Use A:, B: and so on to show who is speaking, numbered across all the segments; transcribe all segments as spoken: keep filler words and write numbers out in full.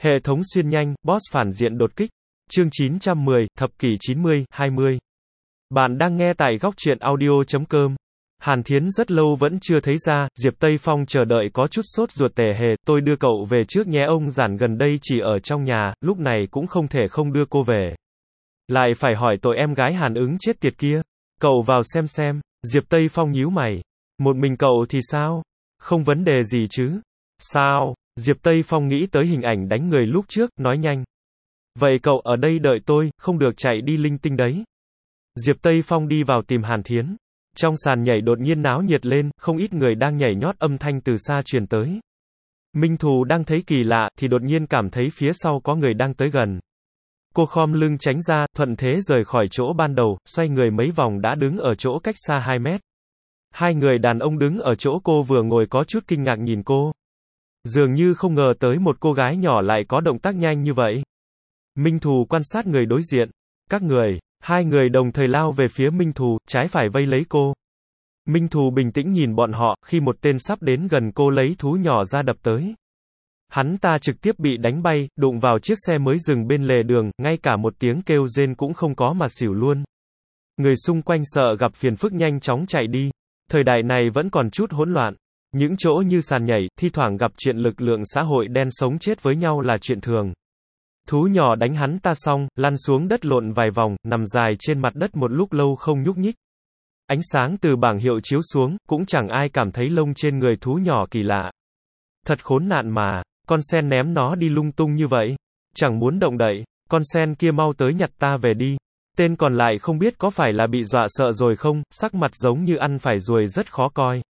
A: Hệ thống xuyên nhanh, boss phản diện đột kích. Chương chín trăm mười, thập kỷ chín mươi, hai mươi. Bạn đang nghe tại góc truyện audio chấm com. Hàn Thiến rất lâu vẫn chưa thấy ra, Diệp Tây Phong chờ đợi có chút sốt ruột tề hề, tôi đưa cậu về trước nhé, ông giản gần đây chỉ ở trong nhà, lúc này cũng không thể không đưa cô về. Lại phải hỏi tội em gái Hàn Ứng chết tiệt kia. Cậu vào xem xem. Diệp Tây Phong nhíu mày. Một mình cậu thì sao? Không vấn đề gì chứ? Sao? Diệp Tây Phong nghĩ tới hình ảnh đánh người lúc trước, nói nhanh. Vậy cậu ở đây đợi tôi, không được chạy đi linh tinh đấy. Diệp Tây Phong đi vào tìm Hàn Thiến. Trong sàn nhảy đột nhiên náo nhiệt lên, không ít người đang nhảy nhót, âm thanh từ xa truyền tới. Minh Thù đang thấy kỳ lạ, thì đột nhiên cảm thấy phía sau có người đang tới gần. Cô khom lưng tránh ra, thuận thế rời khỏi chỗ ban đầu, xoay người mấy vòng đã đứng ở chỗ cách xa hai mét. Hai người đàn ông đứng ở chỗ cô vừa ngồi có chút kinh ngạc nhìn cô. Dường như không ngờ tới một cô gái nhỏ lại có động tác nhanh như vậy. Minh Thù quan sát người đối diện. Các người, hai người đồng thời lao về phía Minh Thù, trái phải vây lấy cô. Minh Thù bình tĩnh nhìn bọn họ, khi một tên sắp đến gần cô lấy thú nhỏ ra đập tới. Hắn ta trực tiếp bị đánh bay, đụng vào chiếc xe mới dừng bên lề đường, ngay cả một tiếng kêu rên cũng không có mà xỉu luôn. Người xung quanh sợ gặp phiền phức nhanh chóng chạy đi. Thời đại này vẫn còn chút hỗn loạn. Những chỗ như sàn nhảy, thi thoảng gặp chuyện lực lượng xã hội đen sống chết với nhau là chuyện thường. Thú nhỏ đánh hắn ta xong, lăn xuống đất lộn vài vòng, nằm dài trên mặt đất một lúc lâu không nhúc nhích. Ánh sáng từ bảng hiệu chiếu xuống, cũng chẳng ai cảm thấy lông trên người thú nhỏ kỳ lạ. Thật khốn nạn mà, con sen ném nó đi lung tung như vậy. Chẳng muốn động đậy, con sen kia mau tới nhặt ta về đi. Tên còn lại không biết có phải là bị dọa sợ rồi không, sắc mặt giống như ăn phải ruồi rất khó coi.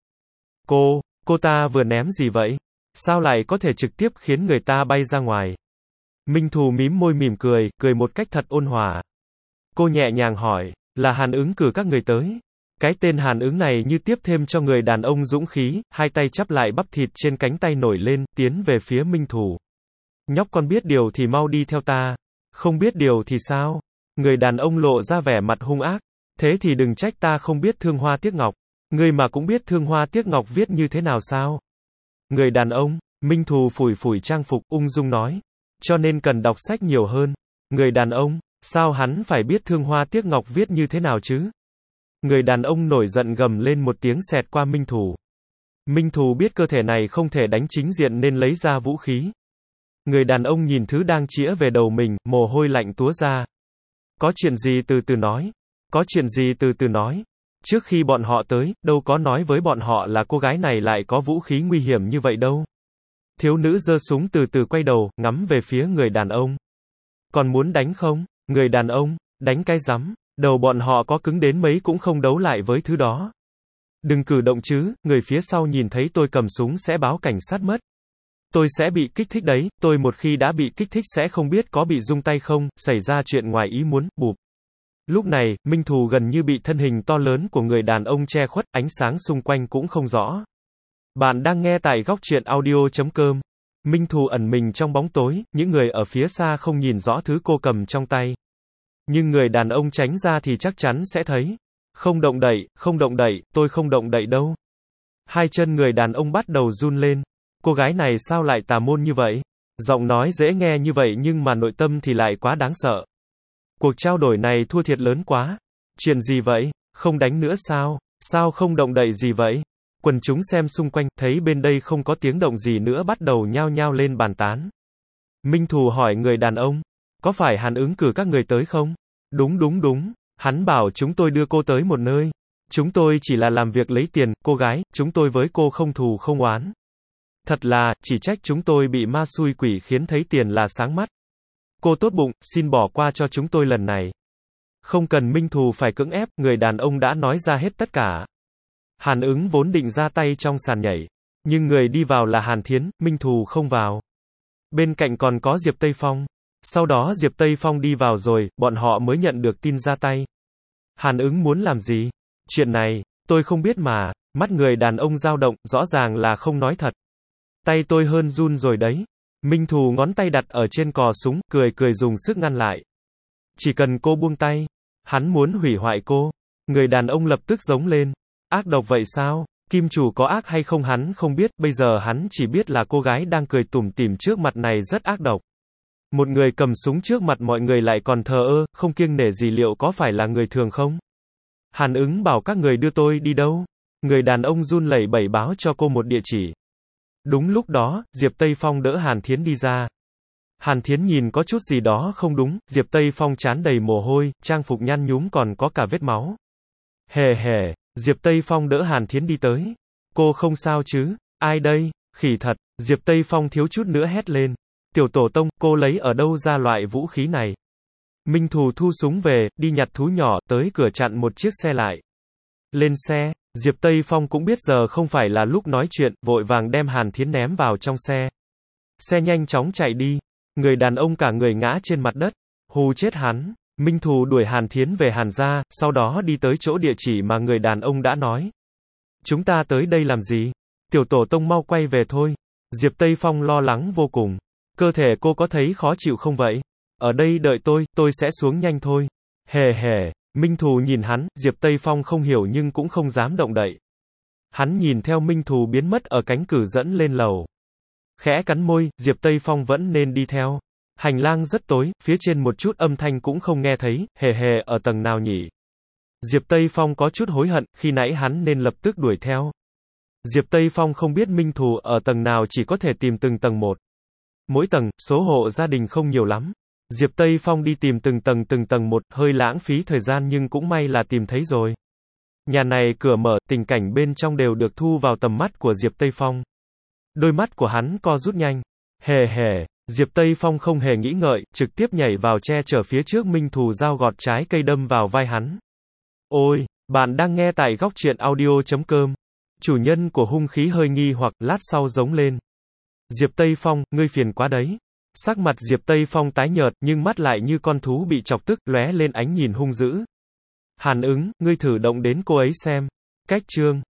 A: Cô, cô ta vừa ném gì vậy? Sao lại có thể trực tiếp khiến người ta bay ra ngoài? Minh Thù mím môi mỉm cười, cười một cách thật ôn hòa. Cô nhẹ nhàng hỏi, là Hàn Ứng cử các người tới? Cái tên Hàn Ứng này như tiếp thêm cho người đàn ông dũng khí, hai tay chắp lại bắp thịt trên cánh tay nổi lên, tiến về phía Minh Thù. Nhóc con biết điều thì mau đi theo ta. Không biết điều thì sao? Người đàn ông lộ ra vẻ mặt hung ác. Thế thì đừng trách ta không biết thương hoa tiếc ngọc. Ngươi mà cũng biết thương hoa tiếc ngọc viết như thế nào sao? Người đàn ông, Minh Thù phủi phủi trang phục, ung dung nói. Cho nên cần đọc sách nhiều hơn. Người đàn ông, sao hắn phải biết thương hoa tiếc ngọc viết như thế nào chứ? Người đàn ông nổi giận gầm lên một tiếng xẹt qua Minh Thù. Minh Thù biết cơ thể này không thể đánh chính diện nên lấy ra vũ khí. Người đàn ông nhìn thứ đang chĩa về đầu mình, mồ hôi lạnh túa ra. Có chuyện gì từ từ nói. Có chuyện gì từ từ nói. Trước khi bọn họ tới, đâu có nói với bọn họ là cô gái này lại có vũ khí nguy hiểm như vậy đâu. Thiếu nữ giơ súng từ từ quay đầu, ngắm về phía người đàn ông. Còn muốn đánh không? Người đàn ông, đánh cái rắm. Đầu bọn họ có cứng đến mấy cũng không đấu lại với thứ đó. Đừng cử động chứ, người phía sau nhìn thấy tôi cầm súng sẽ báo cảnh sát mất. Tôi sẽ bị kích thích đấy, tôi một khi đã bị kích thích sẽ không biết có bị rung tay không, xảy ra chuyện ngoài ý muốn, bụp. Lúc này, Minh Thù gần như bị thân hình to lớn của người đàn ông che khuất, ánh sáng xung quanh cũng không rõ. Bạn đang nghe tại góc truyện audio chấm com. Minh Thù ẩn mình trong bóng tối, những người ở phía xa không nhìn rõ thứ cô cầm trong tay. Nhưng người đàn ông tránh ra thì chắc chắn sẽ thấy. Không động đậy, không động đậy, tôi không động đậy đâu. Hai chân người đàn ông bắt đầu run lên. Cô gái này sao lại tà môn như vậy? Giọng nói dễ nghe như vậy nhưng mà nội tâm thì lại quá đáng sợ. Cuộc trao đổi này thua thiệt lớn quá. Chuyện gì vậy? Không đánh nữa sao? Sao không động đậy gì vậy? Quần chúng xem xung quanh, thấy bên đây không có tiếng động gì nữa bắt đầu nhao nhao lên bàn tán. Minh Thù hỏi người đàn ông. Có phải Hàn Ứng cử các người tới không? Đúng đúng đúng. Hắn bảo chúng tôi đưa cô tới một nơi. Chúng tôi chỉ là làm việc lấy tiền, cô gái, chúng tôi với cô không thù không oán. Thật là, chỉ trách chúng tôi bị ma xui quỷ khiến thấy tiền là sáng mắt. Cô tốt bụng, xin bỏ qua cho chúng tôi lần này. Không cần Minh Thù phải cưỡng ép, người đàn ông đã nói ra hết tất cả. Hàn Ứng vốn định ra tay trong sàn nhảy. Nhưng người đi vào là Hàn Thiến, Minh Thù không vào. Bên cạnh còn có Diệp Tây Phong. Sau đó Diệp Tây Phong đi vào rồi, bọn họ mới nhận được tin ra tay. Hàn Ứng muốn làm gì? Chuyện này, tôi không biết mà. Mắt người đàn ông dao động, rõ ràng là không nói thật. Tay tôi hơn run rồi đấy. Minh Thù ngón tay đặt ở trên cò súng, cười cười dùng sức ngăn lại. Chỉ cần cô buông tay. Hắn muốn hủy hoại cô. Người đàn ông lập tức giống lên. Ác độc vậy sao? Kim chủ có ác hay không hắn không biết, bây giờ hắn chỉ biết là cô gái đang cười tủm tỉm trước mặt này rất ác độc. Một người cầm súng trước mặt mọi người lại còn thờ ơ, không kiêng nể gì liệu có phải là người thường không? Hàn ứng bảo các người đưa tôi đi đâu? Người đàn ông run lẩy bẩy báo cho cô một địa chỉ. Đúng lúc đó, Diệp Tây Phong đỡ Hàn Thiến đi ra. Hàn Thiến nhìn có chút gì đó không đúng, Diệp Tây Phong trán đầy mồ hôi, trang phục nhăn nhúm còn có cả vết máu. Hề hề, Diệp Tây Phong đỡ Hàn Thiến đi tới. Cô không sao chứ? Ai đây? Khỉ thật, Diệp Tây Phong thiếu chút nữa hét lên. Tiểu tổ tông, cô lấy ở đâu ra loại vũ khí này? Minh Thù thu súng về, đi nhặt thú nhỏ, tới cửa chặn một chiếc xe lại. Lên xe, Diệp Tây Phong cũng biết giờ không phải là lúc nói chuyện, vội vàng đem Hàn Thiến ném vào trong xe. Xe nhanh chóng chạy đi. Người đàn ông cả người ngã trên mặt đất. Hù chết hắn. Minh Thù đuổi Hàn Thiến về Hàn gia, sau đó đi tới chỗ địa chỉ mà người đàn ông đã nói. Chúng ta tới đây làm gì? Tiểu tổ tông mau quay về thôi. Diệp Tây Phong lo lắng vô cùng. Cơ thể cô có thấy khó chịu không vậy? Ở đây đợi tôi, tôi sẽ xuống nhanh thôi. Hề hề, Minh Thù nhìn hắn, Diệp Tây Phong không hiểu nhưng cũng không dám động đậy. Hắn nhìn theo Minh Thù biến mất ở cánh cửa dẫn lên lầu. Khẽ cắn môi, Diệp Tây Phong vẫn nên đi theo. Hành lang rất tối, phía trên một chút âm thanh cũng không nghe thấy, hề hề, ở tầng nào nhỉ? Diệp Tây Phong có chút hối hận, khi nãy hắn nên lập tức đuổi theo. Diệp Tây Phong không biết Minh Thù ở tầng nào, chỉ có thể tìm từng tầng một. Mỗi tầng, số hộ gia đình không nhiều lắm. Diệp Tây Phong đi tìm từng tầng từng tầng một, hơi lãng phí thời gian nhưng cũng may là tìm thấy rồi. Nhà này cửa mở, tình cảnh bên trong đều được thu vào tầm mắt của Diệp Tây Phong. Đôi mắt của hắn co rút nhanh. Hề hề, Diệp Tây Phong không hề nghĩ ngợi, trực tiếp nhảy vào che chở phía trước Minh Thù dao gọt trái cây đâm vào vai hắn. Ôi, bạn đang nghe tại góc truyện audio chấm com. Chủ nhân của hung khí hơi nghi hoặc, lát sau giống lên. Diệp Tây Phong, ngươi phiền quá đấy. Sắc mặt Diệp Tây Phong tái nhợt, nhưng mắt lại như con thú bị chọc tức, lóe lên ánh nhìn hung dữ. Hàn ứng, ngươi thử động đến cô ấy xem. Cách chương.